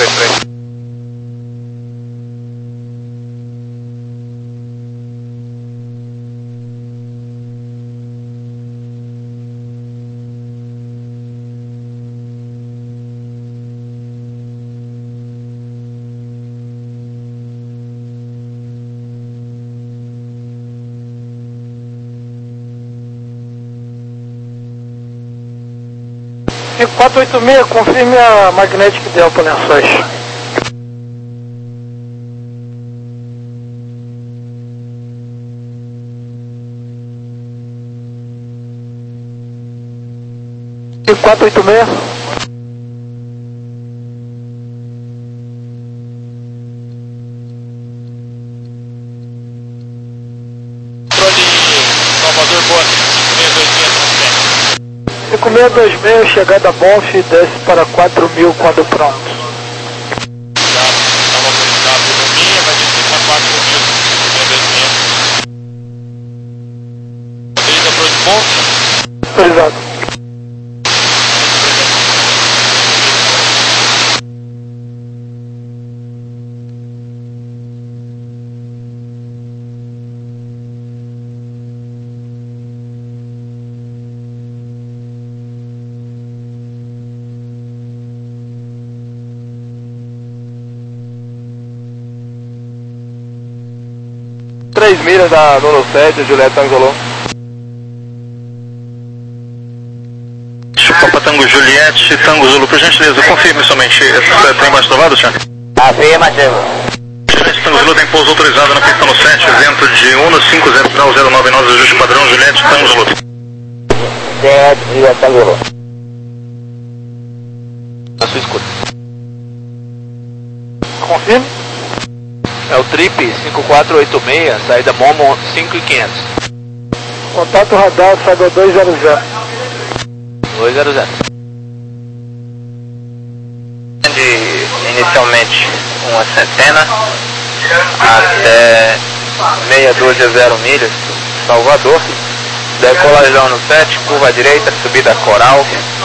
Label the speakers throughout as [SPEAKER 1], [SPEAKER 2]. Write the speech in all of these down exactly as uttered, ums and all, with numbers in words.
[SPEAKER 1] dois três.
[SPEAKER 2] cinco quatro oito seis, confirme a Magnetic Delta Lençóis. cinco quatro oito seis.
[SPEAKER 1] Salvador Bote,
[SPEAKER 2] cinco seis dois seis, chegada Bonf, desce para quatro mil quando pronto.
[SPEAKER 1] Já estava autorizado no minha, vai descer para quatro mil, seis dois seis. Autoriza para Bonf?
[SPEAKER 2] Autorizado.
[SPEAKER 3] três milhas da Nono sete, Juliette Tango Zulu.
[SPEAKER 1] Papa Tango Juliette, Tango Zulu, por gentileza, confirme somente. Tem mais trovado, senhor?
[SPEAKER 4] Afirmativo.
[SPEAKER 1] Juliette Tango Zulu tem pouso autorizado na pista no sete, vento de um cinco zero zero nove nove, ajuste padrão, Juliette Tango Zulu.
[SPEAKER 4] Juliette, Juliette Tango Zulu.
[SPEAKER 3] Na sua escuta.
[SPEAKER 2] Confirme.
[SPEAKER 3] É o Trip cinco quatro oito seis, saída Momo cinco mil e quinhentos.
[SPEAKER 2] Contato radar, saída dois zero zero.
[SPEAKER 3] dois zero zero.
[SPEAKER 4] Inicialmente uma centena até meia dúzia zero milhas, Salvador. Decolagem no sete, curva direita, subida coral.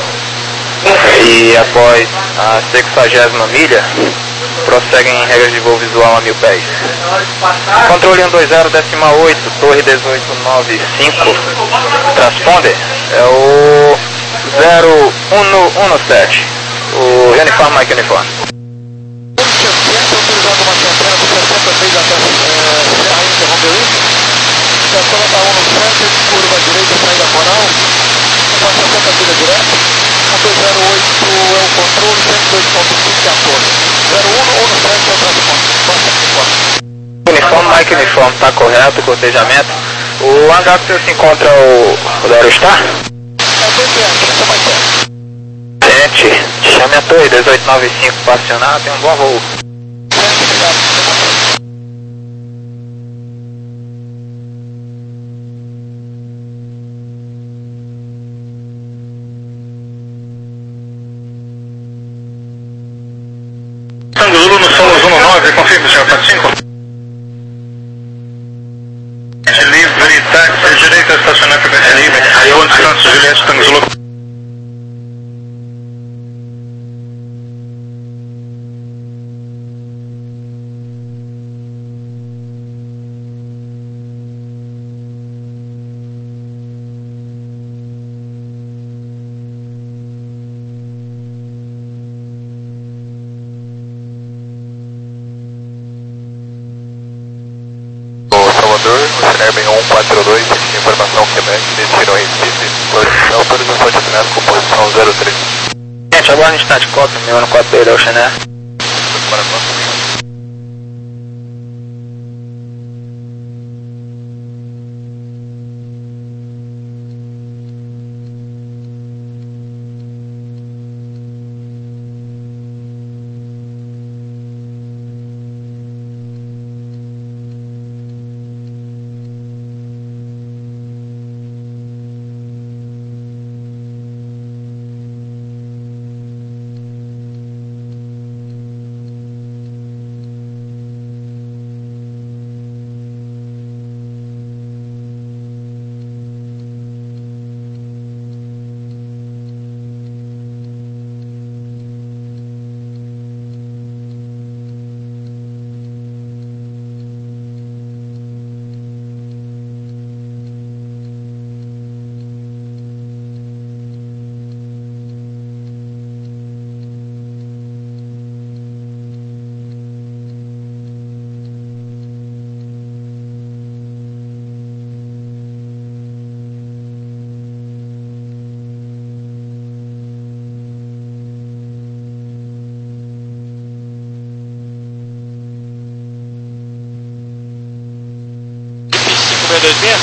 [SPEAKER 4] E após a sexagésima milha, prosseguem em regras de voo visual a mil pés. Controle um dois zero, decimal oito, torre dezoito nove cinco, transponder é o zero um um sete, o Uniform Mike Uniform.
[SPEAKER 2] Autorizado uma centena com sessenta seis até Serra Inter Romeu. Decolada um no sete, curva direita, saída coral. Com sessenta milha direto. um dois zero oito é o controle, cento e dois ponto cinco é a torre. zero um no sete é o transponder.
[SPEAKER 4] Uniform, Mike Uniform, está correto, cortejamento. O hangar que você se encontra, o, o da Aerostar?
[SPEAKER 2] É bem perto, essa vai perto.
[SPEAKER 4] Gente, chame a torre dezoito nove cinco para acionar, tem um bom voo.
[SPEAKER 2] Certo, obrigado.
[SPEAKER 1] Tango Zulu no Solos um nove, confirme, senhor quatro cinco. Livre, táxi, direita, estacionar frequência livre. Com distância, Juliette Tango Zulu.
[SPEAKER 3] Salvador, o Cinerben um quatro dois, informação Quebec, destino Recife, autorização de alinhado com posição zero três.
[SPEAKER 4] Gente, agora a gente está de cota, meu ano quatro dois, Ocean Air.
[SPEAKER 3] Para quanto?
[SPEAKER 2] dois seis?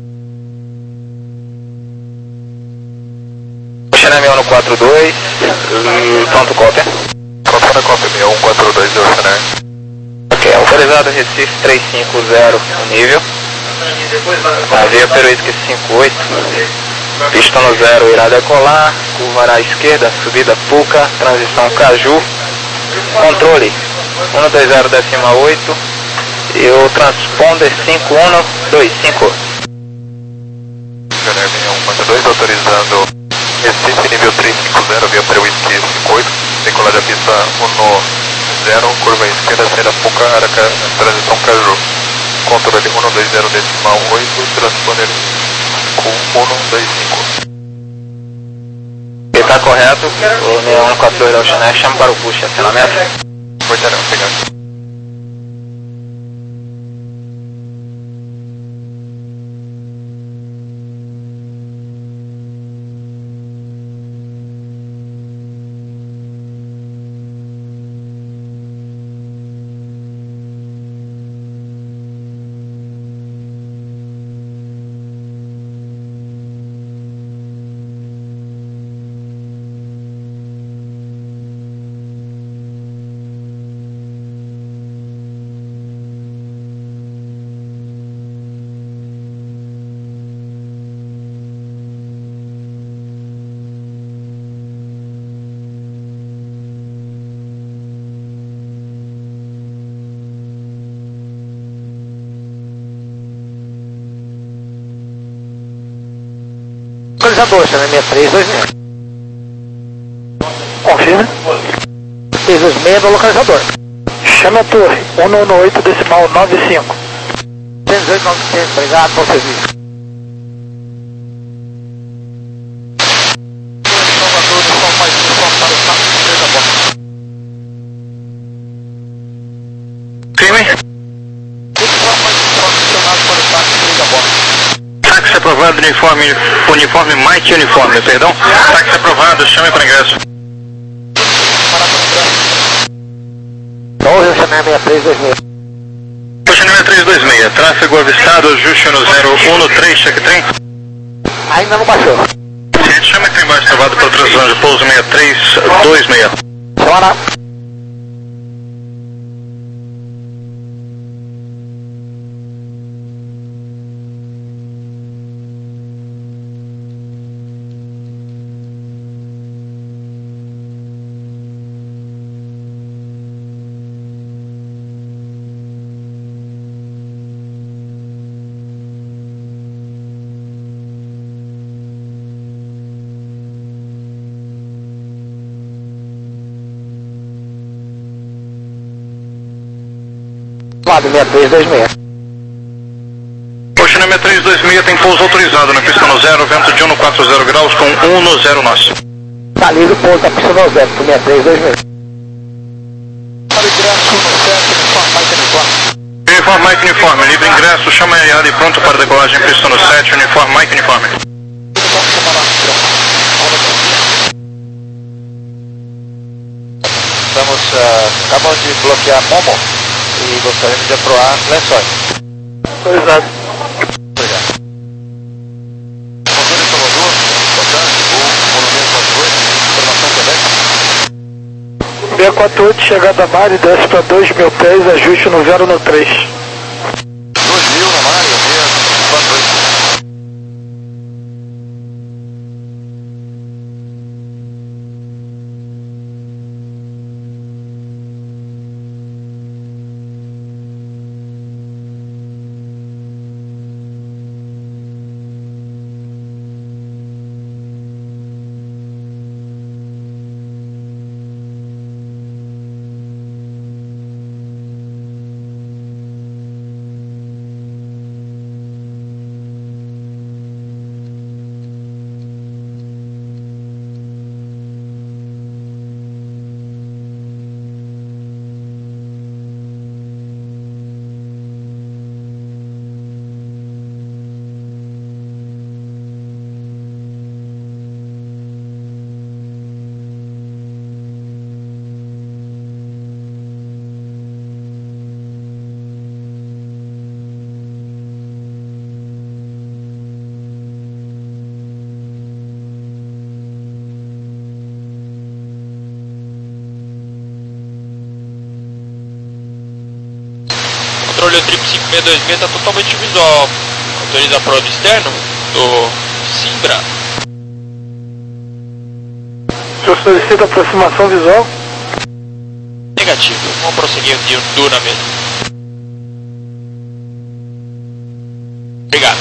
[SPEAKER 4] Ocean M um quatro dois, pronto, cópia.
[SPEAKER 3] Cópia na cópia, sessenta e um quatro dois do Ocean.
[SPEAKER 4] Ok, autorizado Recife trezentos e cinquenta o nível. Navio Peruísque cinquenta e oito. Pista no zero, irá decolar. Curva à esquerda, subida Puca, transição Caju. Controle um dois zero décima oito. E o transponder cinco um dois cinco.
[SPEAKER 3] Ocean M um quatro dois, autorizando Recife nível trezentos e cinquenta, via Peruísque cinquenta e oito. Decolar da pista um zero, curva à esquerda, saída Puca, Araca, transição Caju. Controle um dois zero decimal oito, transponder um dois cinco.
[SPEAKER 4] Está correto, o Neon um quatro dois da Ocean chama para o push, acionamento.
[SPEAKER 3] Portarão, obrigado.
[SPEAKER 2] Localizador, chama M três dois seis. Confirma. três dois seis do localizador. Chame a torre, um um oito decimal nove cinco. trezentos e oito novecentos, obrigado pelo serviço.
[SPEAKER 1] Firme. Táxi aprovado, uniforme, uniforme Mike uniforme, perdão. Táxi aprovado, chame para ingresso.
[SPEAKER 2] Torre, Ocean M três dois seis.
[SPEAKER 1] Ocean M três dois seis, tráfego avistado, ajuste no zero um três, check trem.
[SPEAKER 2] Ainda não baixou.
[SPEAKER 1] Sim, chame trem baixo, travado pela transição de pouso seis três dois seis.
[SPEAKER 2] Chama. Lado seis três dois seis.
[SPEAKER 1] Ocean M três dois seis tem pouso autorizado na pista no zero, vento de um no quatro zero graus com um no zero nós.
[SPEAKER 2] Tá livre o pouso da pista no zero, com seis três dois seis.
[SPEAKER 1] Uniforme Mike uniforme, livre ingresso, chama a Ariada e pronto para decolagem, pista no sete, uniforme Mike uniforme.
[SPEAKER 2] Estamos, uh, acabamos de bloquear Momo e gostaríamos de aprovar Lençóis.
[SPEAKER 1] Autorizado.
[SPEAKER 2] Obrigado.
[SPEAKER 3] Motor em Salvador, boa tarde, o Monumento quatro oito, informação Quebec.
[SPEAKER 2] seis quatro oito, chegada a Mari, desce para dois mil pés, ajuste no zero no três.
[SPEAKER 3] dois mil na Mário, seis quatro oito.
[SPEAKER 5] controle, o trip cinco seis dois seis está totalmente visual. Autoriza a prodo externo do Simbra.
[SPEAKER 2] O senhor solicita aproximação visual?
[SPEAKER 5] Negativo, vamos prosseguir de Duna mesmo. Obrigado.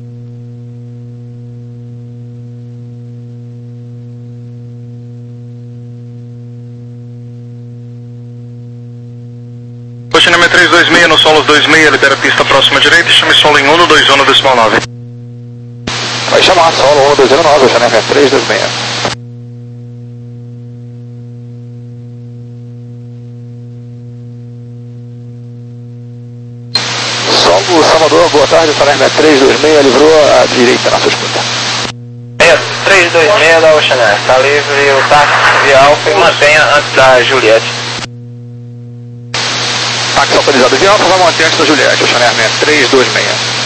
[SPEAKER 1] Continência três dois seis no solo dois seis, libera a pista próxima direita e chame solo em um dois um decimal nove.
[SPEAKER 3] Vai chamar solo um dois zero nove, Oceanerra três dois seis. Solo Salvador, boa tarde, Oceanerra três dois seis, livrou à direita na sua escuta.
[SPEAKER 4] três dois seis da Oceanerra, está livre o táxi de Alfa e mantenha antes da Juliette.
[SPEAKER 3] Táxi autorizado de Alfa, vai manter antes da Juliette, Oceanerra três dois seis.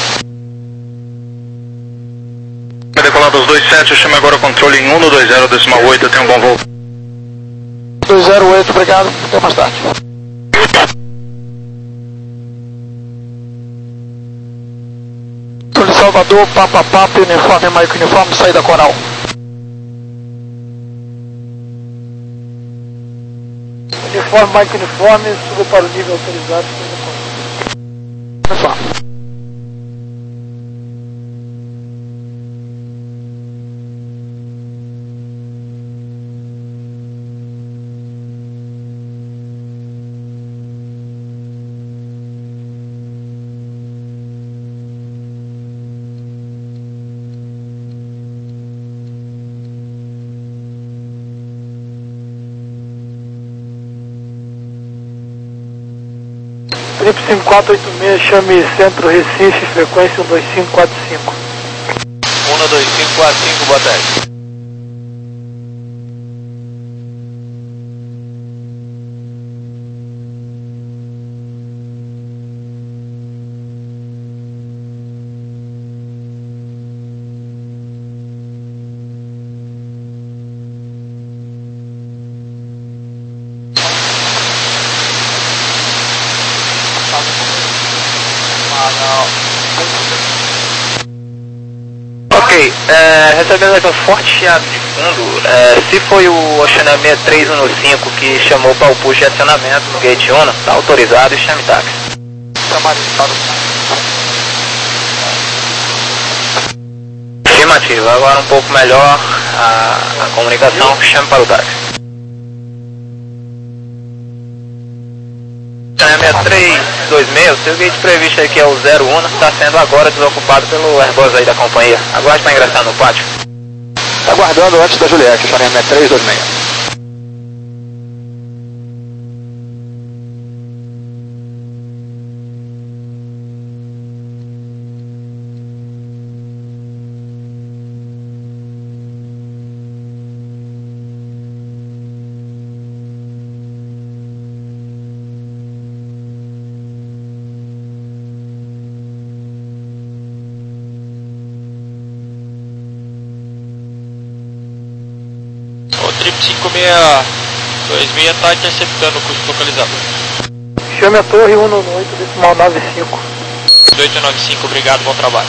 [SPEAKER 1] Decolado aos dois sete, chame agora o controle em um dois zero decimal oito, tenha um bom voo.
[SPEAKER 2] dois zero oito, obrigado, até mais tarde. Controle Salvador, Papa Papa, uniforme, Mike uniforme, saída coral. Uniforme, Mike uniforme, suba para o nível autorizado, saída coral. Uniforme. Trip cinco quatro oito seis, chame Centro Recife, frequência um dois cinco quatro cinco.
[SPEAKER 4] um dois cinco quatro cinco, boa tarde. Ok, é, recebendo aqui um forte chiado de fundo, é, se foi o Oceaner seis três um cinco que chamou para o push de acionamento no gate um, está autorizado e chame táxi. Afirmativo, agora um pouco melhor a, a comunicação, chame para o táxi. Oceaner seis três dois seis, o seu gate previsto aqui é o zero um, está sendo agora desocupado pelo Airbus aí da companhia. Aguarde para ingressar no pátio.
[SPEAKER 3] Aguardando antes da Juliette, Oceanerra três dois seis.
[SPEAKER 5] Trip cinco seis dois seis está interceptando o custo localizador.
[SPEAKER 2] Chame a torre um oito decimal nove cinco.
[SPEAKER 5] oito nove cinco, obrigado, bom trabalho.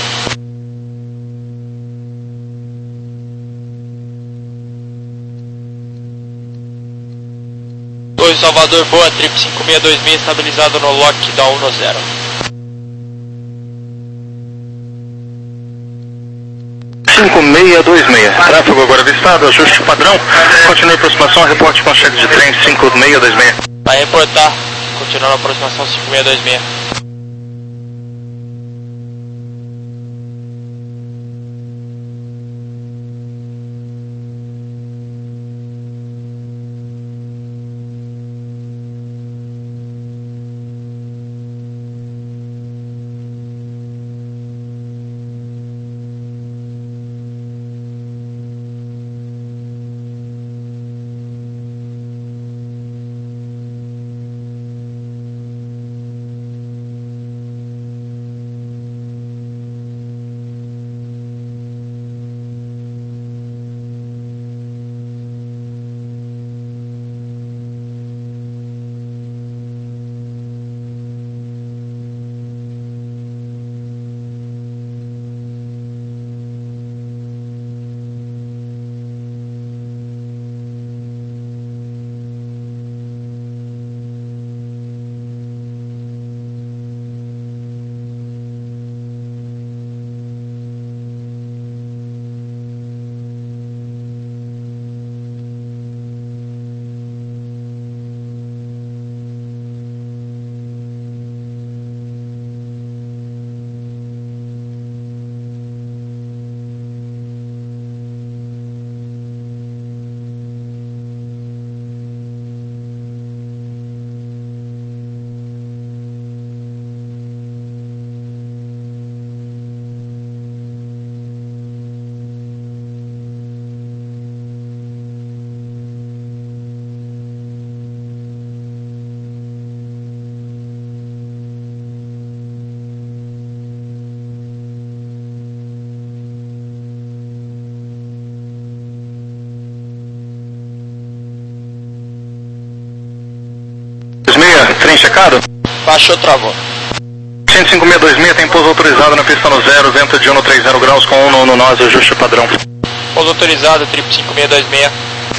[SPEAKER 5] dois Salvador, boa, Trip cinco seis dois seis estabilizado no lock da um zero.
[SPEAKER 1] cinco seis dois seis, tráfego agora avistado, ajuste padrão, continue a aproximação, reporte com cheque de trem cinco seis dois seis.
[SPEAKER 5] Vai reportar, continuando a aproximação cinco seis dois seis.
[SPEAKER 1] trem checado?
[SPEAKER 5] Baixou, travou.
[SPEAKER 1] cento e cinco seis dois seis tem pouso autorizado na pista no zero, vento de um trinta graus com um no nós, ajuste padrão.
[SPEAKER 5] Pouso autorizado, triplo cinco seis dois seis.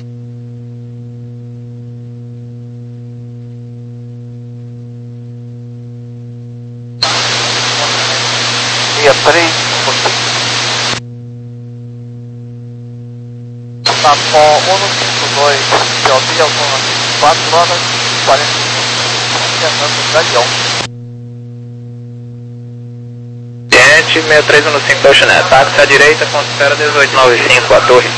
[SPEAKER 2] sessenta e três, tá com um cinco dois, P O B, quatro horas e quarenta e cinco, Fernando Galeão.
[SPEAKER 4] Cliente sessenta e três um cinco Oceanet, táxi à direita, considera dezoito noventa e cinco, a torre.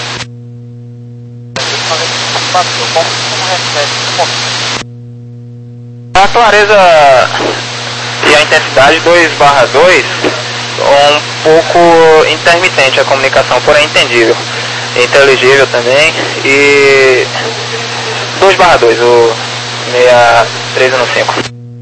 [SPEAKER 4] A clareza e a intensidade dois barra dois, um pouco intermitente a comunicação, porém entendível, inteligível também, e dois barra dois, o sessenta e três um cinco.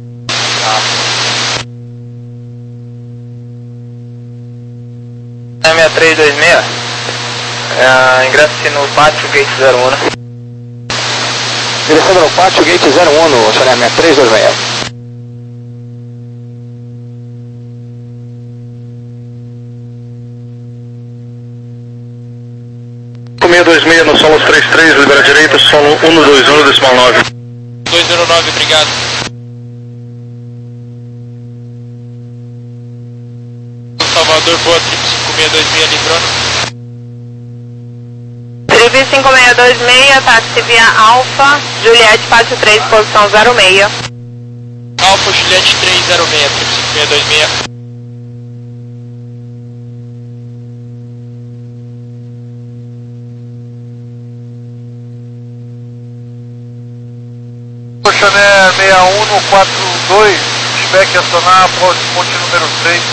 [SPEAKER 4] sessenta e três dois seis, uh, ingresse no pátio gate zero um.
[SPEAKER 2] Ingressando no pátio gate zero um no Oceanet sessenta e três dois seis.
[SPEAKER 1] seis dois seis no solo trinta e três, libera direita, solo um dois um, decimal nove.
[SPEAKER 5] dois zero nove, obrigado. Salvador, boa, triplo cinco seis dois seis, livrando.
[SPEAKER 6] Triplo cinco seis dois seis, táxi via Alfa, Juliette, pátio três, posição zero seis.
[SPEAKER 5] Alfa, Juliette três zero seis, triplo cinco seis dois seis.
[SPEAKER 2] Oceanet sessenta e um no quatro dois, spec acionar, ponte número três.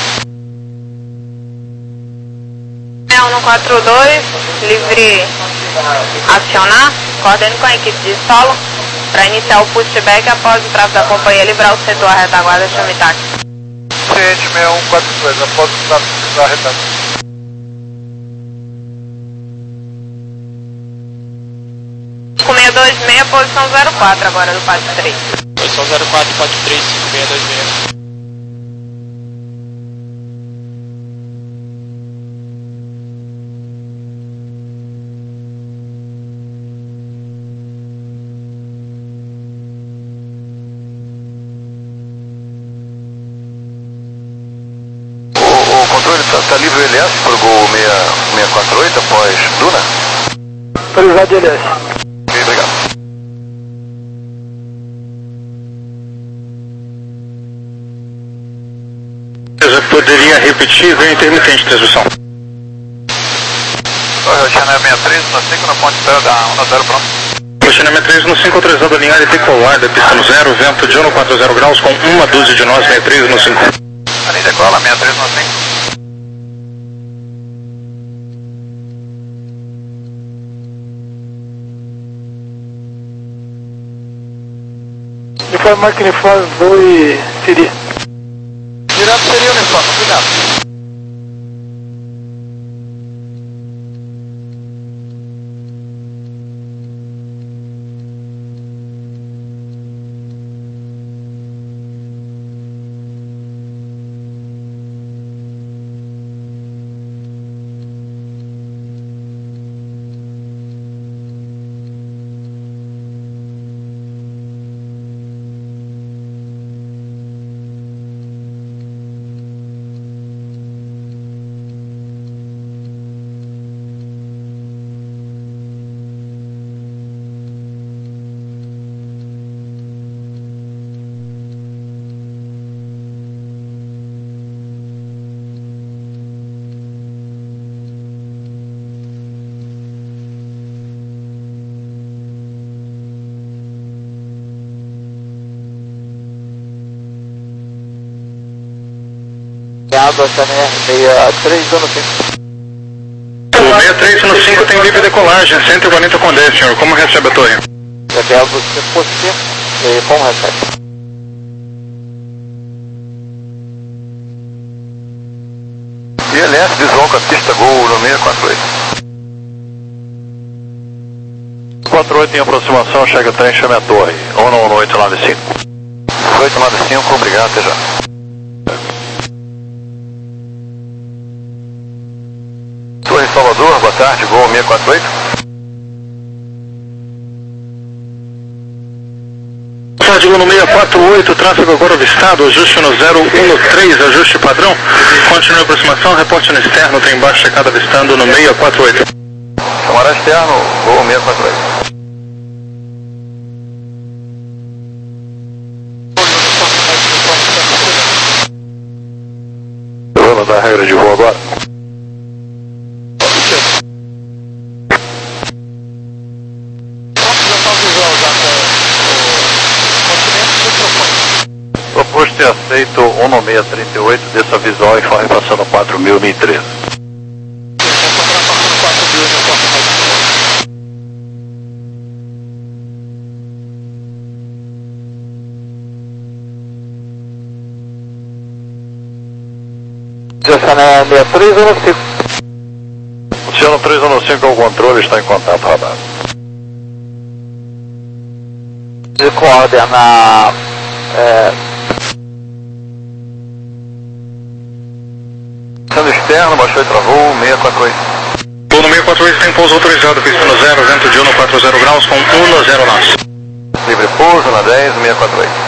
[SPEAKER 6] sessenta e um no quatro dois, livre acionar, coordene com a equipe de solo para iniciar o pushback após o tráfego da companhia livrar o setor à retaguarda, chame táxi.
[SPEAKER 2] Ciente sessenta e um quatro dois, após o tráfego da retaguarda.
[SPEAKER 6] cinco seis dois seis, posição zero quatro agora do pátio três.
[SPEAKER 5] Posição zero quatro, pátio três, cinco seis dois seis.
[SPEAKER 3] O, o controle está tá livre o L S para o Gol seis quatro oito após Duna?
[SPEAKER 2] Autorizado L S.
[SPEAKER 3] Ok, obrigado.
[SPEAKER 1] Você poderia repetir, veio intermitente, transmissão.
[SPEAKER 3] Oceanet sessenta e três, no cinco na ponte da um zero, pronto.
[SPEAKER 1] Oceanet sessenta e três no cinco, autorizado a alinhar e decolar da pista no zero, vento de um quarenta graus com uma dúzia de nós, sessenta e três no cinco.
[SPEAKER 3] Ali decola, sessenta e três no cinco.
[SPEAKER 2] Informar que uniforme dois seria. Direto seria uniforme, cuidado. Água, Oceanet sessenta e três no cinco.
[SPEAKER 1] O sessenta e três no cinco tem livre decolagem, cento e quarenta com dez, senhor. Como recebe a torre?
[SPEAKER 2] Recebe você por cento. Como recebe?
[SPEAKER 3] E L S desloca a pista Gol no seis quatro oito.
[SPEAKER 2] quatro oito em aproximação, chega o trem, chame a torre. um um oito nove cinco.
[SPEAKER 3] oito nove cinco, obrigado, até já. Torre Salvador, boa tarde, Gol seiscentos e quarenta e oito.
[SPEAKER 1] Boa tarde, Gol no seiscentos e quarenta e oito, tráfego agora avistado, ajuste no zero um três, ajuste padrão. Continue a aproximação, reporte no externo, tem embaixo checado avistando no seiscentos e quarenta e oito.
[SPEAKER 3] Camarada externo, Gol seiscentos e quarenta e oito. Vamos dar a regra de voo agora. Proposto e aceito um nove seis três oito, desça visual e informe passando quatro mil e treze.
[SPEAKER 2] Oceano seis três um cinco.
[SPEAKER 3] Oceano três um cinco ao controle, está em contato, radar.
[SPEAKER 2] De coordenar é,
[SPEAKER 3] Sendo externo, baixou e travou, seiscentos e quarenta e oito.
[SPEAKER 1] Gol no seiscentos e quarenta e oito tem pouso autorizado, pista no zero, vento de um no quarenta graus com um no zero nós.
[SPEAKER 3] Livre pouso na dez, seiscentos e quarenta e oito.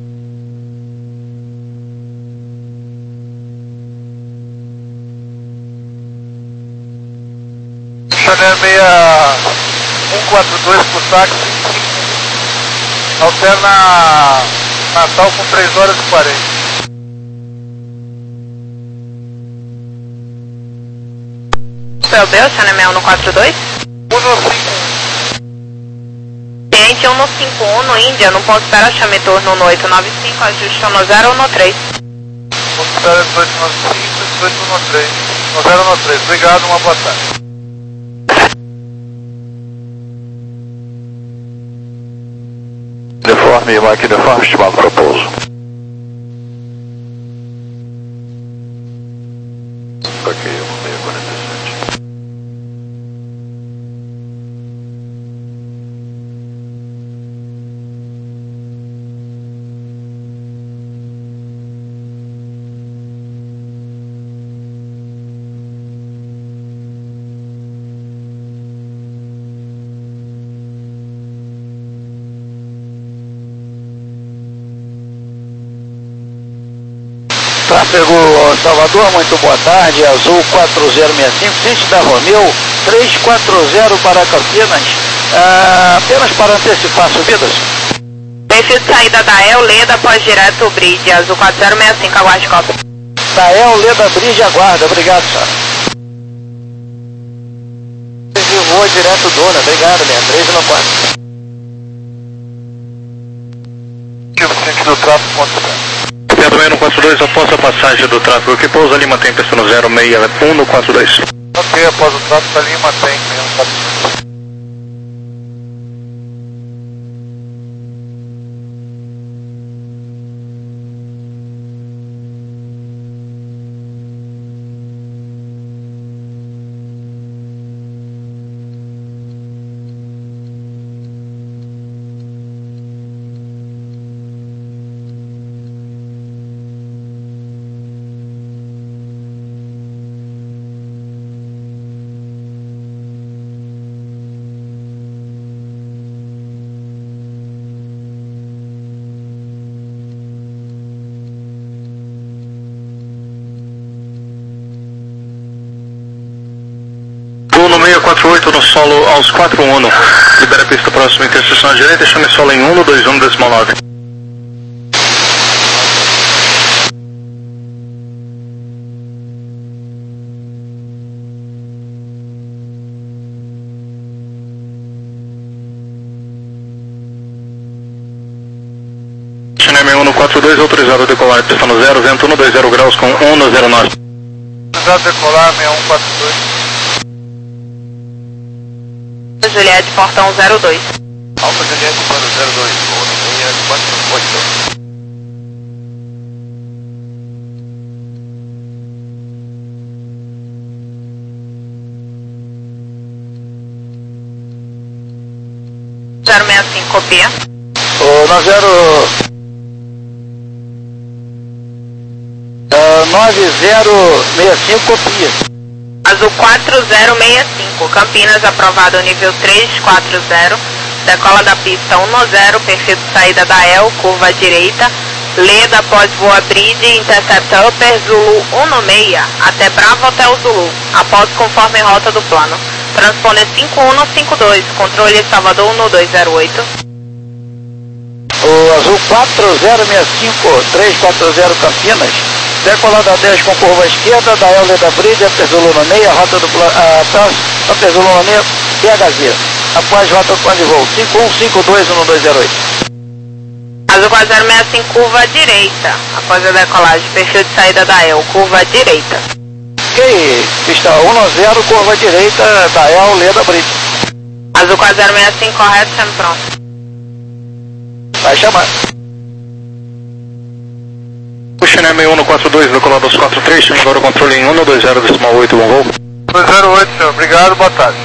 [SPEAKER 2] Chanel seis um quatro dois por táxi, alterna Natal com três horas e quarenta.
[SPEAKER 6] Céu Deus, Chanel seis um no quatro dois.
[SPEAKER 2] um no cinco.
[SPEAKER 6] Cliente um no cinco um no Índia, no ponto espera chame turno no oito nove cinco, ajuste no zero um no três.
[SPEAKER 2] Ponto espera dezoito nove cinco, dezoito um no três. No zero um no três, obrigado, uma boa tarde.
[SPEAKER 3] Uniforme, máquina uniforme, estimado para pouso. Ok, seiscentos e quarenta e sete.
[SPEAKER 2] Tráfego Salvador, muito boa tarde, Azul quatro zero seis cinco, frente da Romeu três quatro zero para Campinas, ah, apenas para antecipar subidas.
[SPEAKER 6] Perfil de saída da El, Leda, pós direto, Bridge, Azul quatro zero seis cinco, aguarde cópia.
[SPEAKER 2] Da El, Leda, Bridge, aguarda, obrigado, senhora. Voa direto, dona, obrigado, Leandro, três no quatro.
[SPEAKER 3] Sentido tráfego, ponto
[SPEAKER 1] Pedro seis um quatro dois, após a passagem do tráfego que pousa, Lima tem pista no zero seis um no quatro dois.
[SPEAKER 2] Ok, após o tráfego da Lima tem mesmo quatro dois.
[SPEAKER 1] No seiscentos e quarenta e oito no solo aos quatro um, libera a pista próxima interseção à direita, chame solo em um no dois um decimal nove. Chanel seis um no quatro dois, autorizado a decolar, pista no zero, vento um no dois zero graus com um no zero nove.
[SPEAKER 2] Autorizado a decolar seis um quatro dois.
[SPEAKER 6] Juliette, portão zero dois.
[SPEAKER 3] Alfa Juliette, plano zero dois, seis quatro oito.
[SPEAKER 6] zero seis cinco, copia.
[SPEAKER 2] Ô, na zero... nove zero seis cinco, copia.
[SPEAKER 6] Azul quatro zero seis cinco, Campinas, aprovado nível três quatro zero, decola da pista um zero, perfil de saída da E L, curva à direita, Leda após voa bridge, intercepta Upper Zulu um seis, até Bravo Hotel Zulu, após conforme rota do plano. Transponder cinco um cinco dois, controle Salvador um dois zero oito.
[SPEAKER 2] O Azul quatro zero seis cinco, três quatro zero Campinas, decolada dez com curva à esquerda, da E L da bridge, Upper Zulu no meio, rota do plano, uh, Upper Zulu no meio, P H Z, após rota do plano de voo, cinco um cinco dois um dois zero oito.
[SPEAKER 6] Azul quatro zero seis cinco, curva à direita, após a decolagem, perfil de saída da E L, curva à direita.
[SPEAKER 2] Ok, pista um zero, curva à direita, da E L, Leda Bridge.
[SPEAKER 6] Azul quatro zero seis cinco, correto, sempre pronto.
[SPEAKER 2] Vai chamar.
[SPEAKER 1] China M um no quatro dois, decolado dos quatro três, chama agora o controle em um dois zero decimal oito, bom voo.
[SPEAKER 3] dois zero oito, senhor. Obrigado, boa tarde.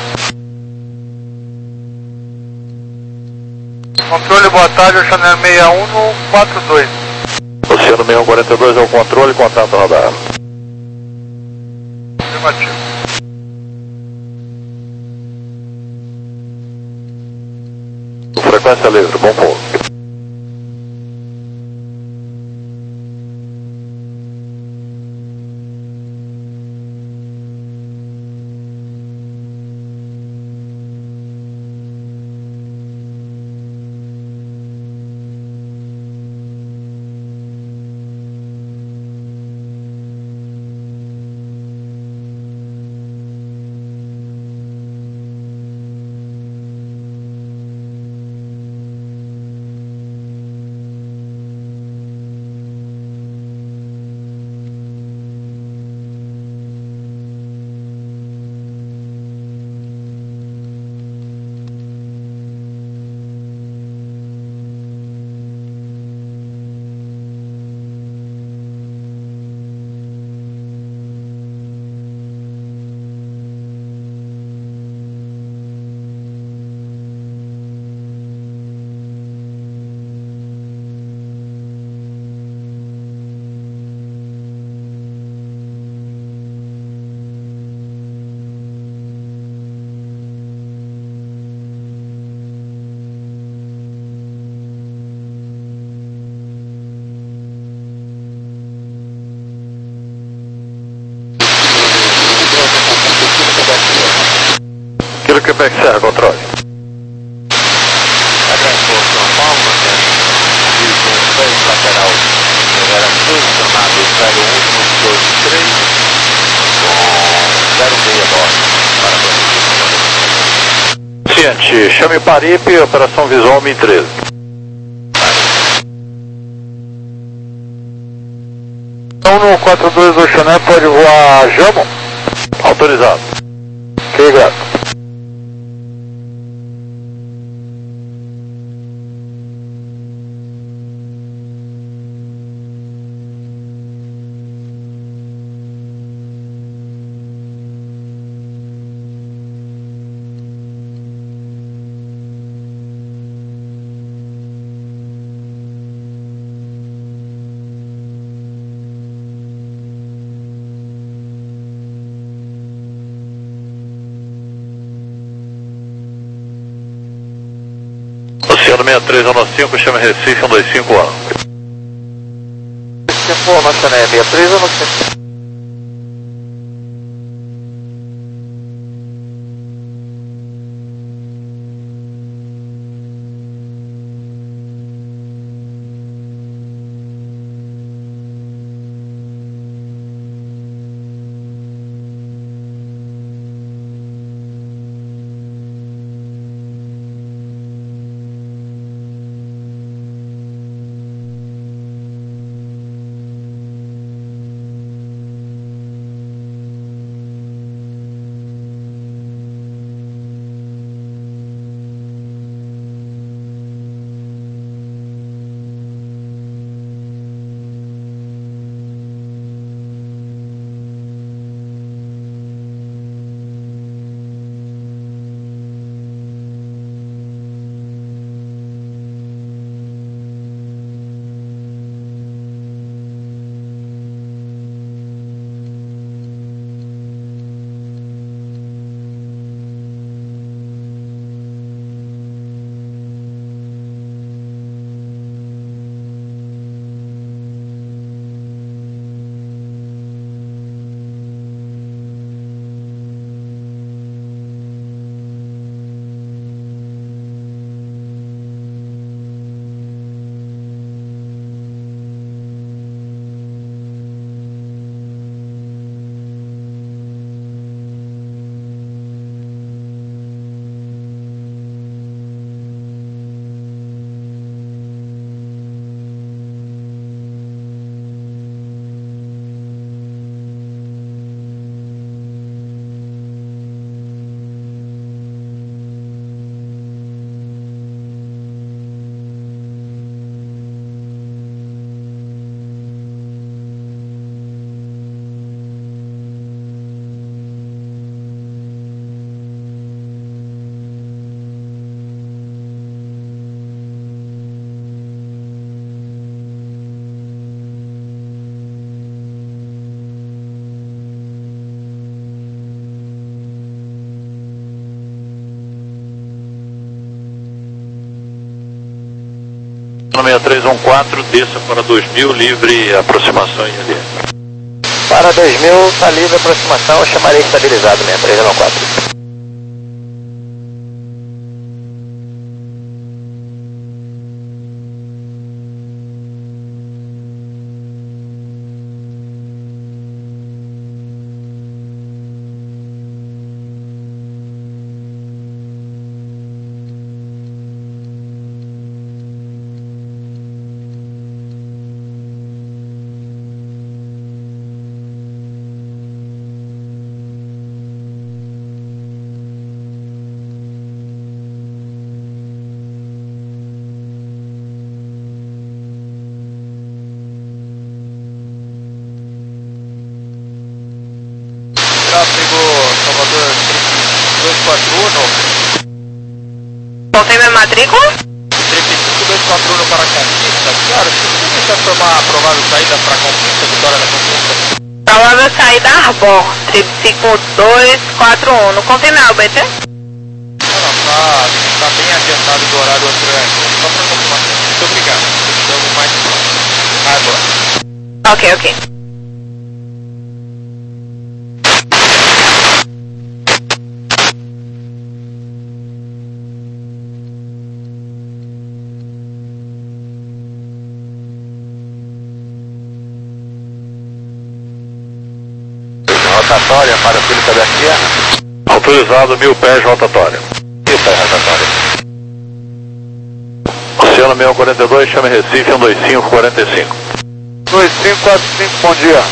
[SPEAKER 3] Controle, boa tarde, Oceano seis um no quatro dois.
[SPEAKER 7] Oceano seis um quarenta e dois é o controle, contato radar.
[SPEAKER 3] Afirmativo.
[SPEAKER 7] Frequência livre, bom voo. Kilo Quebec Serra, controle.
[SPEAKER 4] Abraçou São Paulo, mantendo seis lateral, era posicionado zero um dois três, com zero seis nove para
[SPEAKER 7] Ciente, chame Paripe, operação visual M treze.
[SPEAKER 3] um no quatro dois do Oceané, pode voar Jamo?
[SPEAKER 7] Autorizado.
[SPEAKER 3] Ok, grato.
[SPEAKER 7] Oceano seis três um cinco, chame Recife um dois cinco um.
[SPEAKER 3] Tempo, nossa, né? seis três ou não sei?
[SPEAKER 7] três um quatro, desça para dois mil, livre aproximação em ali.
[SPEAKER 4] Para dois mil, está livre aproximação, eu chamarei estabilizado mesmo, três um quatro.
[SPEAKER 2] Tráfego Salvador dois quatro um.
[SPEAKER 6] Confirme a matrícula?
[SPEAKER 2] Trip cinco dois quatro um para a Conquista. Claro, se você quiser informar a provável saída para a Conquista, Vitória da Conquista.
[SPEAKER 6] Provável saída Arbor, trip cinco dois quatro um. Não confirme a B T?
[SPEAKER 2] Não, não, tá, tá bem adiantado do horário anterior. Só para confirmação. Muito obrigado. Estamos mais agora.
[SPEAKER 6] Ok, ok.
[SPEAKER 4] Rotatória para o Filipe Garcia.
[SPEAKER 7] Autorizado mil pés rotatória.
[SPEAKER 4] Isso é rotatória.
[SPEAKER 7] Oceano seis um quatro dois, chame Recife um dois cinco quatro cinco.
[SPEAKER 2] dois cinco quatro cinco, bom dia.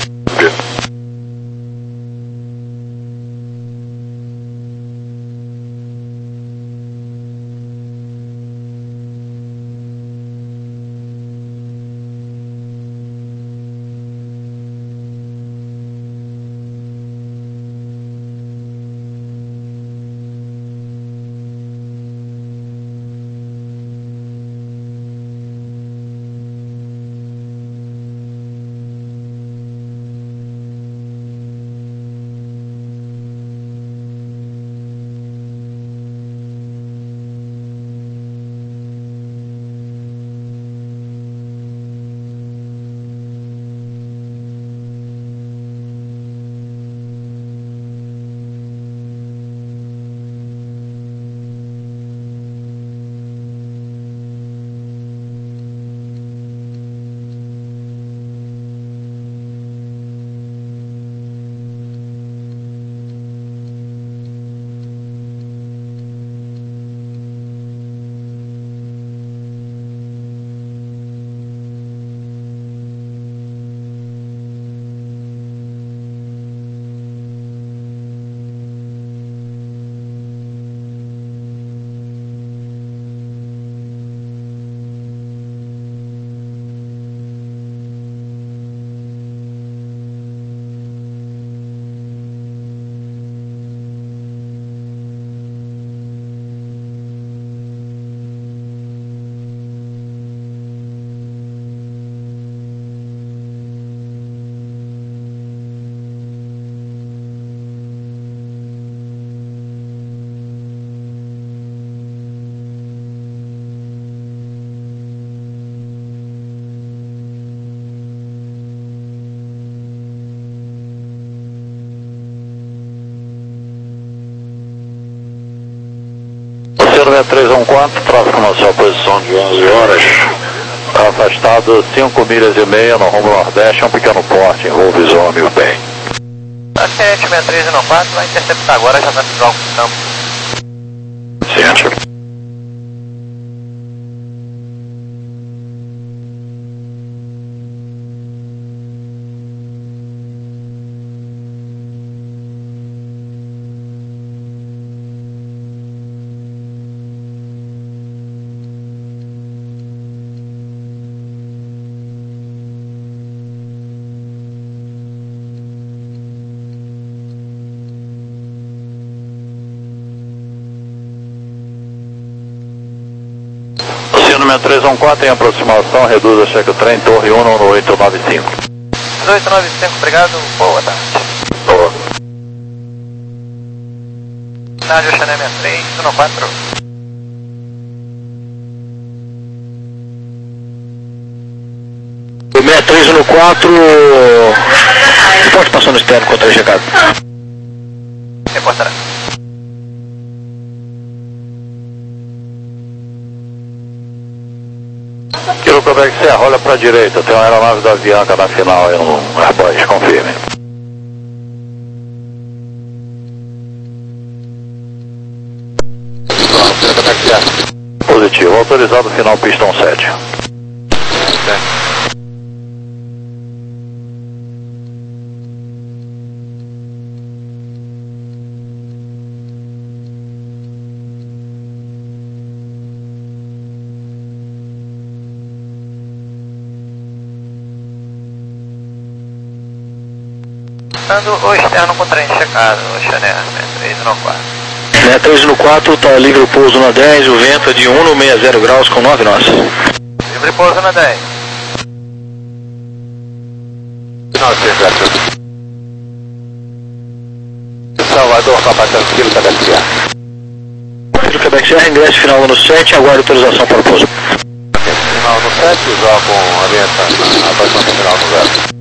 [SPEAKER 7] Oceano três um quatro, tráfego na sua posição de onze horas. Afastado cinco milhas e meia no rumo nordeste, é um pequeno porte, envolve visual mil bem.
[SPEAKER 4] Ascendente seis três um quatro, vai interceptar agora, já está visual com o campo.
[SPEAKER 7] Ciente. Oceano três um quatro em aproximação, reduz a cheque o trem, torre um no oito nove cinco.
[SPEAKER 4] oito nove cinco, obrigado, boa tarde.
[SPEAKER 7] Boa.
[SPEAKER 4] Nádio Xané sessenta e três, um quatro.
[SPEAKER 1] seis três um quatro, pode passar no externo contra a chegada.
[SPEAKER 4] Reportará.
[SPEAKER 7] Kilo Quebec Serra, olha para a direita, tem uma aeronave da Avianca na final aí no Airbus, confirme. Positivo, autorizado final pistão sete.
[SPEAKER 4] O externo com trem checado, o Chanel três um quatro.
[SPEAKER 1] seis três um quatro, está livre o pouso na dez, o vento é de um no sessenta graus com nove nós.
[SPEAKER 4] Livre pouso na dez.
[SPEAKER 7] Salvador, capataz, Kilo Quebec Serra.
[SPEAKER 1] Kilo Quebec Serra, ingresso final no sete, aguarde autorização para o pouso.
[SPEAKER 7] Final no sete, já com orientação, abaixamento final no zero.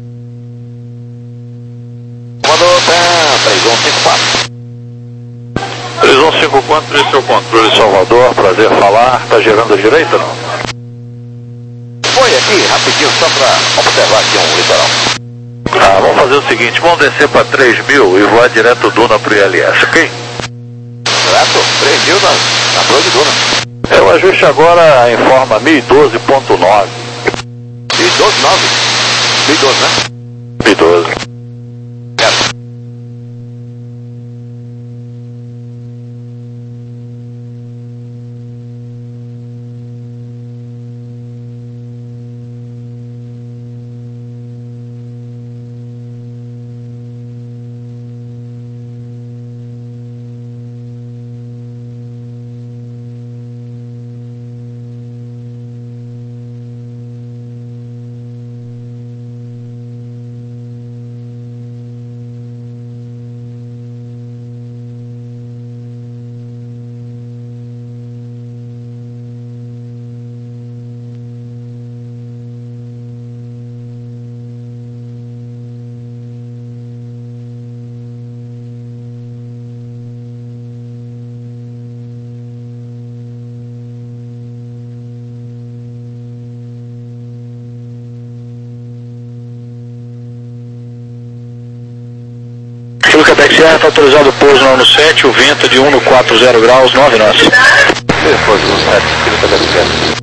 [SPEAKER 7] Comandou três um cinco quatro. três um cinco quatro, esse é o controle Salvador, prazer falar, tá girando à direita não? Foi aqui, rapidinho, só para observar aqui um litoral. Ah, vamos fazer o seguinte, vamos descer para três mil e voar direto Duna pro I L S, ok?
[SPEAKER 4] Direto? três mil na, na Pro de Duna.
[SPEAKER 7] É, o ajuste agora informa mil e doze ponto nove.
[SPEAKER 4] mil e doze, nove? mil e doze, né?
[SPEAKER 7] mil e doze.
[SPEAKER 4] Certo.
[SPEAKER 1] Kilo Quebec Serra, está autorizado o pouso no sete, o vento de um no quarenta graus, nove nós.
[SPEAKER 7] Depois do sete, Kilo Quebec Serra.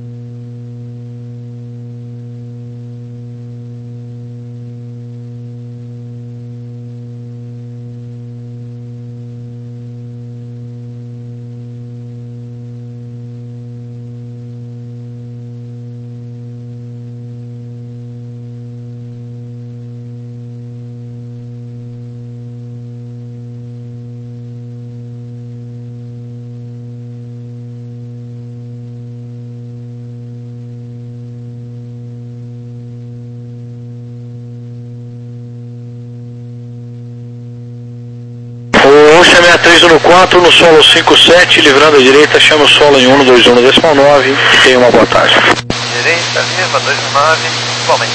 [SPEAKER 1] seis três um quatro no solo cinco sete, livrando a direita, chama o solo em um dois um decimal nove e tenha uma boa tarde.
[SPEAKER 4] Direita, viva, dois nove, igualmente.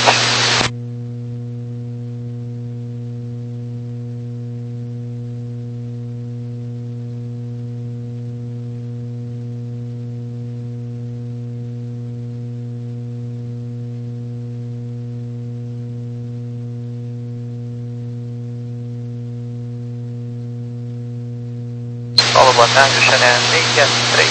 [SPEAKER 4] Paulo, boa tarde, o Chanel sessenta e três.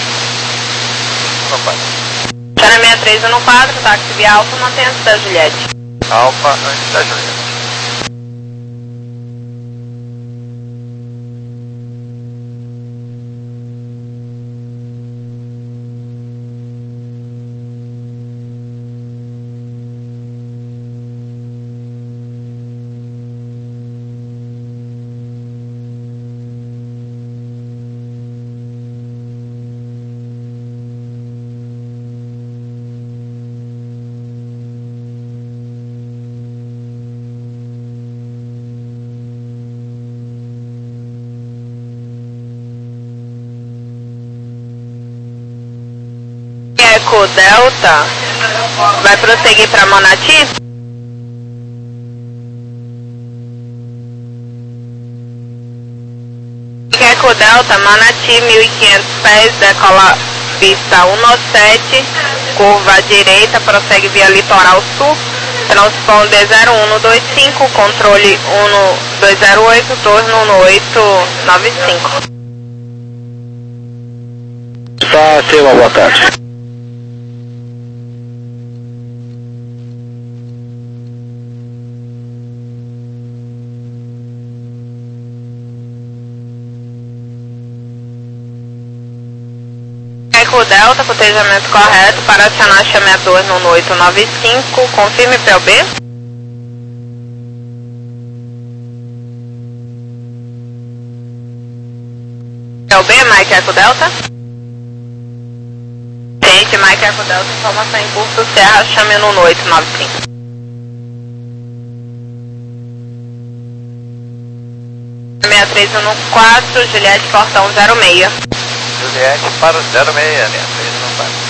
[SPEAKER 6] Chanel sessenta e três um quatro, táxi via Alfa, mantenha-se da Juliette.
[SPEAKER 4] Alfa antes da Juliette.
[SPEAKER 6] Eco Delta vai prosseguir para Manati? Delta, Manati, mil e quinhentos pés, decola pista cento e sete, curva à direita, prossegue via litoral sul, transponder zero um dois cinco, controle um dois zero oito, torno um oito nove cinco.
[SPEAKER 7] Tá, tenha uma boa tarde.
[SPEAKER 6] Eco Delta, cotejamento correto para acionar chameador no oito nove cinco, confirme P O B. P O B, Mike Eco Delta. Gente, Mike Eco Delta, informação em curso, Serra, chame no oito nove cinco. seis três um quatro, Juliette, portão zero seis.
[SPEAKER 3] Juliette para o zero seis, seis três um quatro.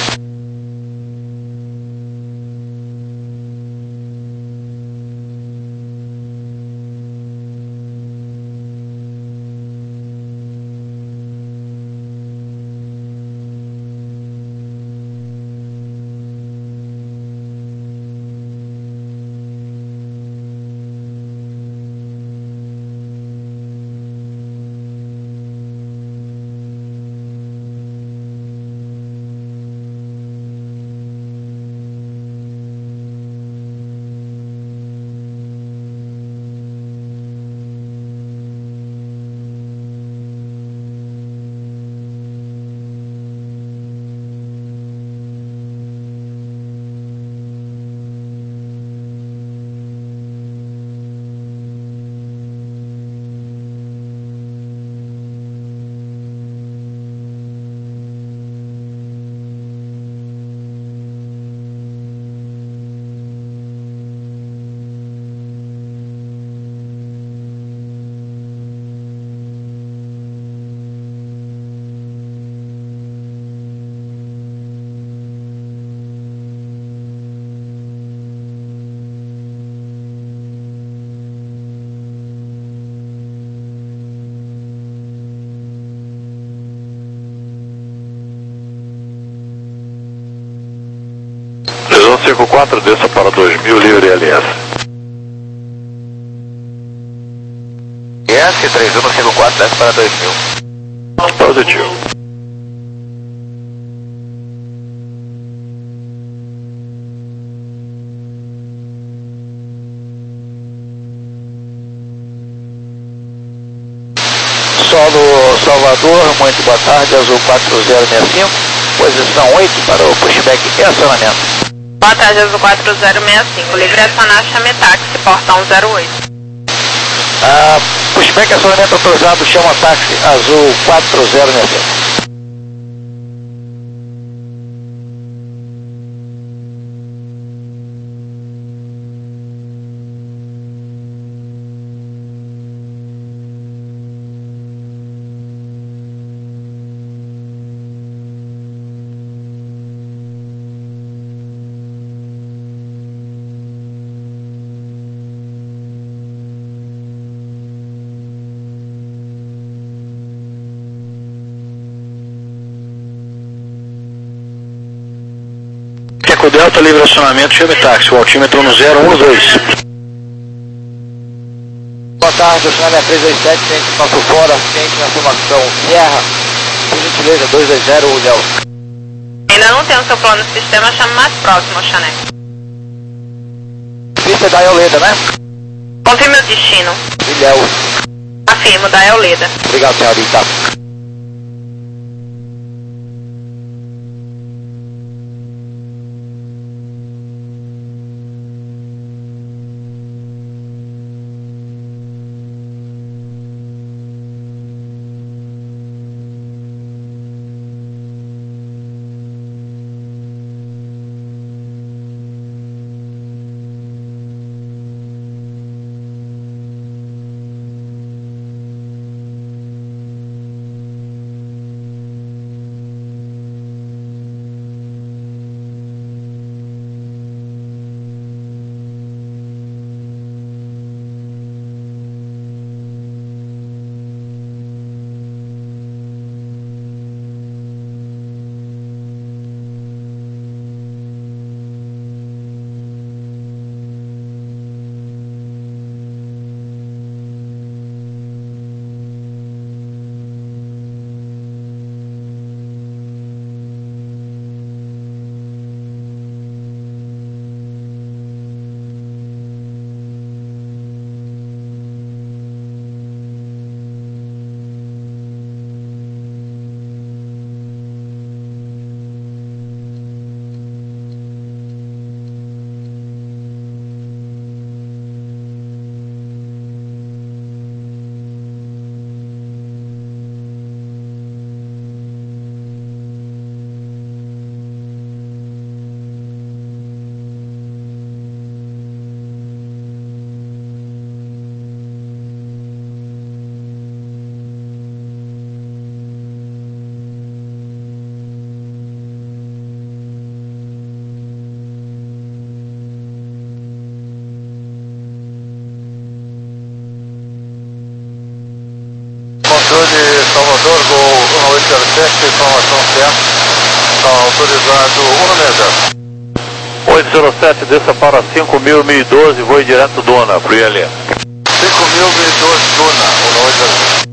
[SPEAKER 7] três um cinco quatro, desça para dois mil, livre L S.
[SPEAKER 3] S três um cinco quatro, desce para dois mil.
[SPEAKER 7] Positivo.
[SPEAKER 2] Solo Salvador, muito boa tarde, Azul quatro zero seis cinco, posição oito para o pushback e acionamento.
[SPEAKER 6] Boa tarde, Azul quatro zero seis cinco, livre acionar, chame táxi, portão zero oito.
[SPEAKER 2] Ah, pushback e acionamento autorizado, chama táxi, Azul quatro zero seis cinco.
[SPEAKER 7] Eco Delta, livre acionamento, chame táxi, o altímetro no zero um dois.
[SPEAKER 2] Boa tarde, acionamento três dois sete, ciente passo fora, ciente na formação Sierra, por gentileza dois dois zero, Léo.
[SPEAKER 6] Ainda não tem o seu plano no sistema, chame mais próximo, Chané.
[SPEAKER 2] Pista da Eoleda, né?
[SPEAKER 6] Confirme o destino.
[SPEAKER 2] Ilhéus.
[SPEAKER 6] Afirmo, da Eoleda.
[SPEAKER 2] Obrigado, senhorita.
[SPEAKER 3] Salvador, Gol um oito zero sete, informação certa, está autorizado um seis zero.
[SPEAKER 7] oito zero sete, desça para cinco mil, mil e doze, voe direto Duna, Free L.
[SPEAKER 3] cinco mil, mil e doze, Duna, um oito zero sete.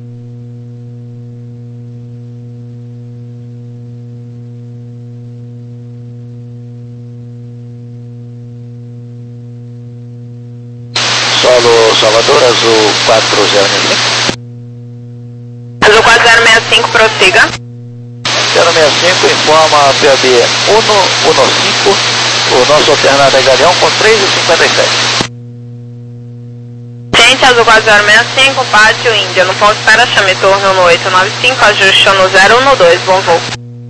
[SPEAKER 2] Solo Salvador, Azul quatro zero seis cinco.
[SPEAKER 6] Azul quatro zero seis cinco, prossiga.
[SPEAKER 2] zero seis cinco informa P A B um um cinco, o nosso alternado é Galeão com três e cinquenta e sete.
[SPEAKER 6] Gente, Azul quatro zero seis cinco, Pátio Índia, no ponto espera, chame turno no oito nove cinco, ajuste no zero um dois, bom voo.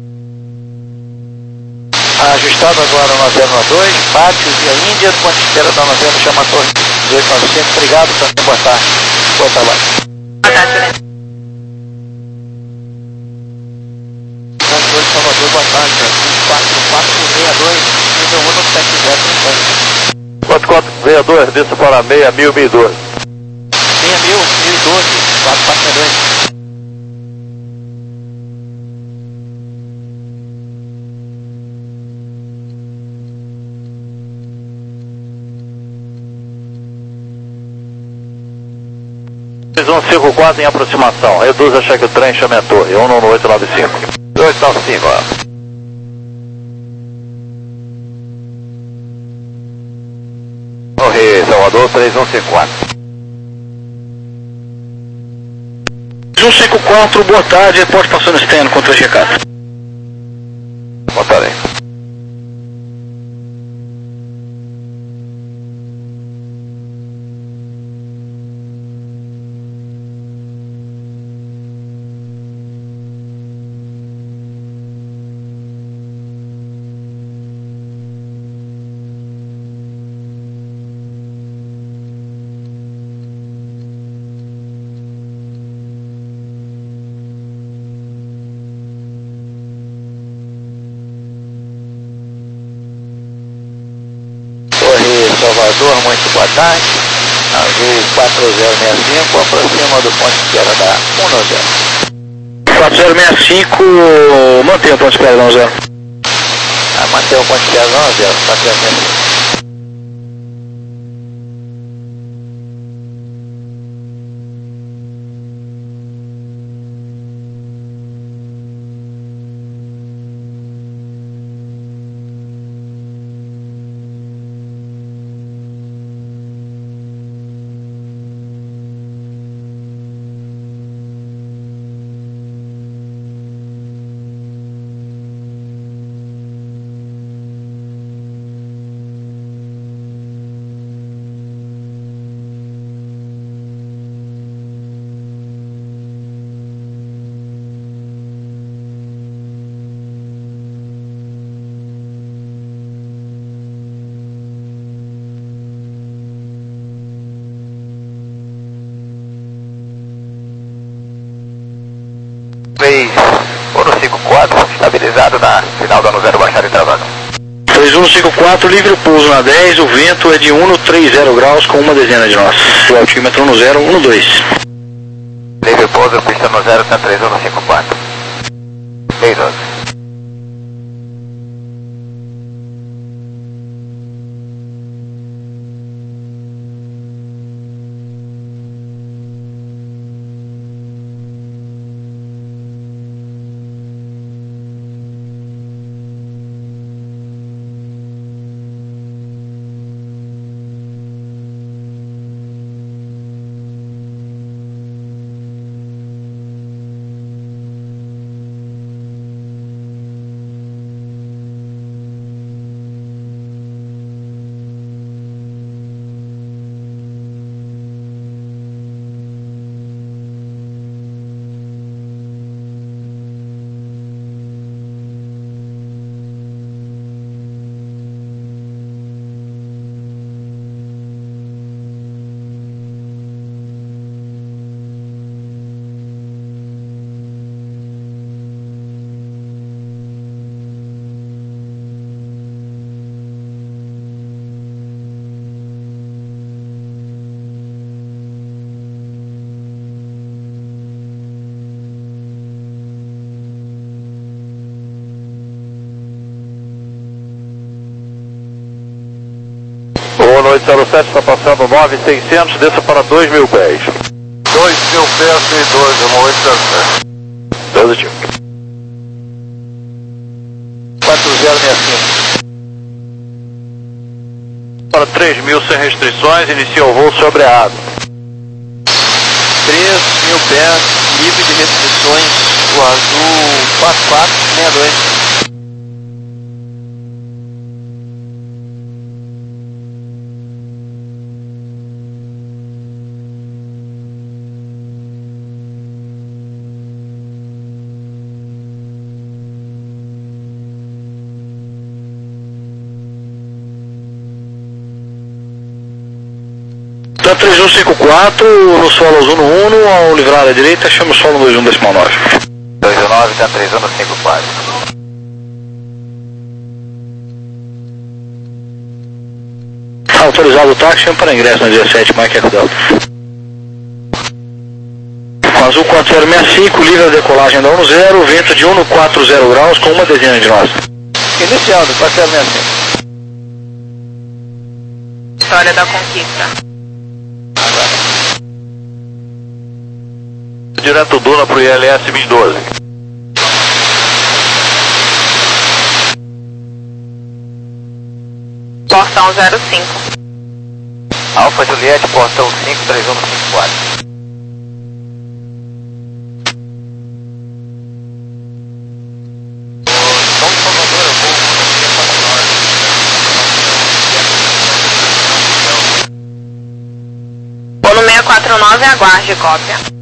[SPEAKER 2] Ajustado agora no zero um dois, Pátio Via Índia, ponto de espera da novena, chama torre oito nove cinco, obrigado, também boa tarde, boa trabalho.
[SPEAKER 6] Boa tarde, Juliano.
[SPEAKER 2] Salvador, boa tarde, quatro quatro seis dois, nível um sete zero,
[SPEAKER 7] quatro quatro seis dois, desça para seis mil, mil e doze.
[SPEAKER 2] seis mil, mil e doze, quatro quatro seis dois.
[SPEAKER 7] seis um cinco quatro em aproximação, reduz a cheque o trem, chame a torre, um no oito nove cinco. oito nove cinco, ó. Torre Salvador, três um cinco quatro.
[SPEAKER 1] três um cinco quatro, boa tarde, reporte passando externo com três recados.
[SPEAKER 7] Boa tarde.
[SPEAKER 2] Salvador, muito boa tarde. Azul quatro zero seis cinco, aproxima do ponto de espera da um nove zero.
[SPEAKER 1] quatro zero seis cinco, mantém o ponto de espera da um zero.
[SPEAKER 2] Ah, mantém o ponto de espera da um zero, quatro zero seis cinco.
[SPEAKER 3] três um cinco quatro, estabilizado na final da zero, baixada e travada.
[SPEAKER 1] três um cinco quatro, livre pouso na dez, o vento é de um trinta graus com uma dezena de nós. O altímetro no zero um dois.
[SPEAKER 3] Livre pouso, pista no zero, tá três um cinco quatro. seis doze.
[SPEAKER 7] oito zero sete, está passando nove mil e seiscentos, desça para dois mil pés.
[SPEAKER 3] dois mil pés e doze, uma oito zero sete.
[SPEAKER 7] Positivo.
[SPEAKER 2] quatro zero seis cinco.
[SPEAKER 7] Para três mil sem restrições, inicia o voo sobre a água.
[SPEAKER 2] três mil pés, livre de restrições, o azul quatro quatro seis dois.
[SPEAKER 1] Da três um cinco quatro, no solo azul no Uno, ao livrar à direita, chama o solo dois um decimal nove.
[SPEAKER 3] dois nove, da três um no cinco quatro.
[SPEAKER 1] Autorizado o táxi, chama para ingresso na dezessete, Mike Eco Delta. Azul quatro zero seis cinco, livre a decolagem da um zero, vento de um no quatro zero graus com uma dezena de nós.
[SPEAKER 2] Iniciando, quatro zero seis cinco.
[SPEAKER 6] Vitória da Conquista.
[SPEAKER 7] Direto Duna para o I L S mil e doze.
[SPEAKER 6] Portão zero cinco.
[SPEAKER 3] Alfa Juliette, portão cinco três um no cinco quatro.
[SPEAKER 6] Vou no seis quatro nove, aguarde cópia.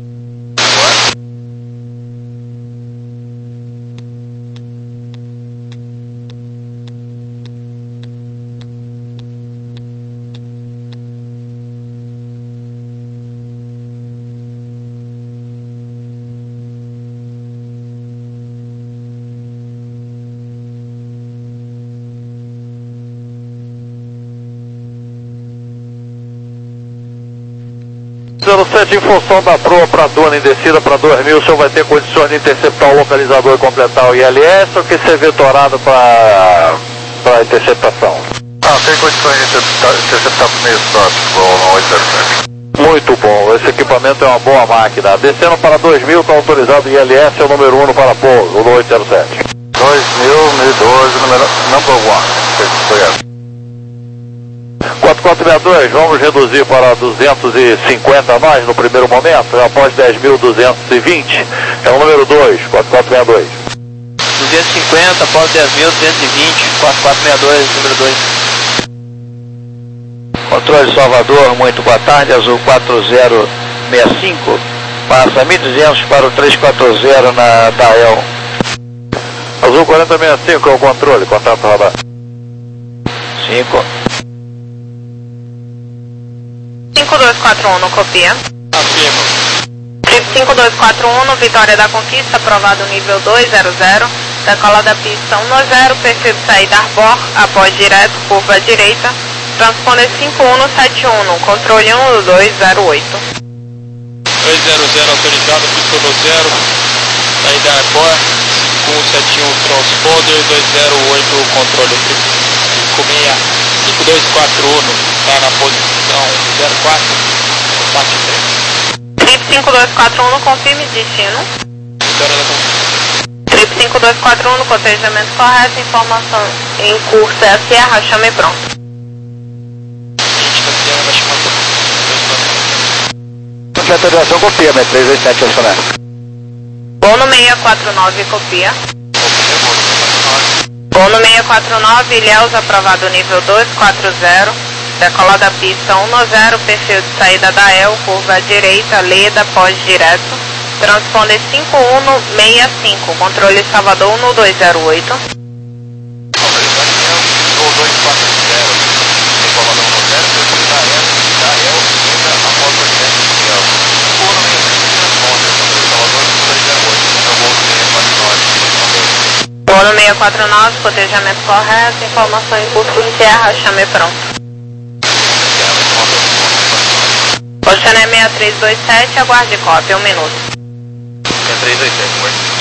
[SPEAKER 7] zero sete, em função da proa para Duna, em descida para dois mil, o senhor vai ter condições de interceptar o localizador e completar o I L S ou que ser vetorado para a interceptação?
[SPEAKER 3] Ah, tem condições de interceptar, interceptar o primeiro stop, no oito zero sete.
[SPEAKER 7] Muito bom, esse equipamento é uma boa máquina. Descendo para dois mil, está autorizado o I L S, é o número um para pouso, o oito zero sete.
[SPEAKER 3] dois mil, mil e doze, número number one. Foi essa.
[SPEAKER 7] quatro quatro seis dois, vamos reduzir para duzentos e cinquenta nós no primeiro momento, após dez mil duzentos e vinte, é o número dois, quatro quatro seis dois.
[SPEAKER 2] duzentos e cinquenta, após dez mil duzentos e vinte, quatro quatro seis dois, número dois.
[SPEAKER 1] Controle Salvador, muito boa tarde, azul quatro zero seis cinco, passa mil e duzentos para o três quatro zero na Dael.
[SPEAKER 7] Azul quarenta sessenta e cinco é o controle, contato radar.
[SPEAKER 1] cinco.
[SPEAKER 6] cinco dois quatro um no copia.
[SPEAKER 5] Afirma.
[SPEAKER 6] Trip cinco dois quatro um, Vitória da Conquista, aprovado nível dois zero zero, decola da pista um zero, perfil de saída Arbor, após direto, curva à direita, transponder cinco um no sete um, controle um dois zero oito.
[SPEAKER 5] dois zero zero autorizado, pistou no zero, saída Arbor, cinco um sete um transponder, dois zero oito controle, cinco seis, cinco dois quatro um, está na posição zero quatro, bate três.
[SPEAKER 6] Trip cinco dois quatro um, confirme destino.
[SPEAKER 5] Vitória da Conquista.
[SPEAKER 6] Trip cinco dois quatro um, no cotejamento correto, informação em curso é a Sierra, chame pronto.
[SPEAKER 5] vinte da Sierra vai chamar tudo.
[SPEAKER 1] Completa a direção, copia, né? três oito sete, acionar.
[SPEAKER 6] Vou no seis quatro nove, copia. Vou no seis quatro nove, Ilhéus, aprovado nível dois quatro zero, decola da pista um zero, perfil de saída da E L, curva à direita, Leda, pós-direto, transponder cinco um seis cinco, controle Salvador um dois zero oito.
[SPEAKER 3] dois quatro zero, informação no zero, perfil da E L, da E L, Leda, após o teste inicial. Por no meio transponder, controle Salvador um dois zero oito, número voo seis quatro nove.
[SPEAKER 6] Vou no seis quatro nove, cotejamento correto, informação em curso de Sierra, chame pronto. Oceané seis três dois sete, aguarde cópia, um minuto.
[SPEAKER 3] três dois sete,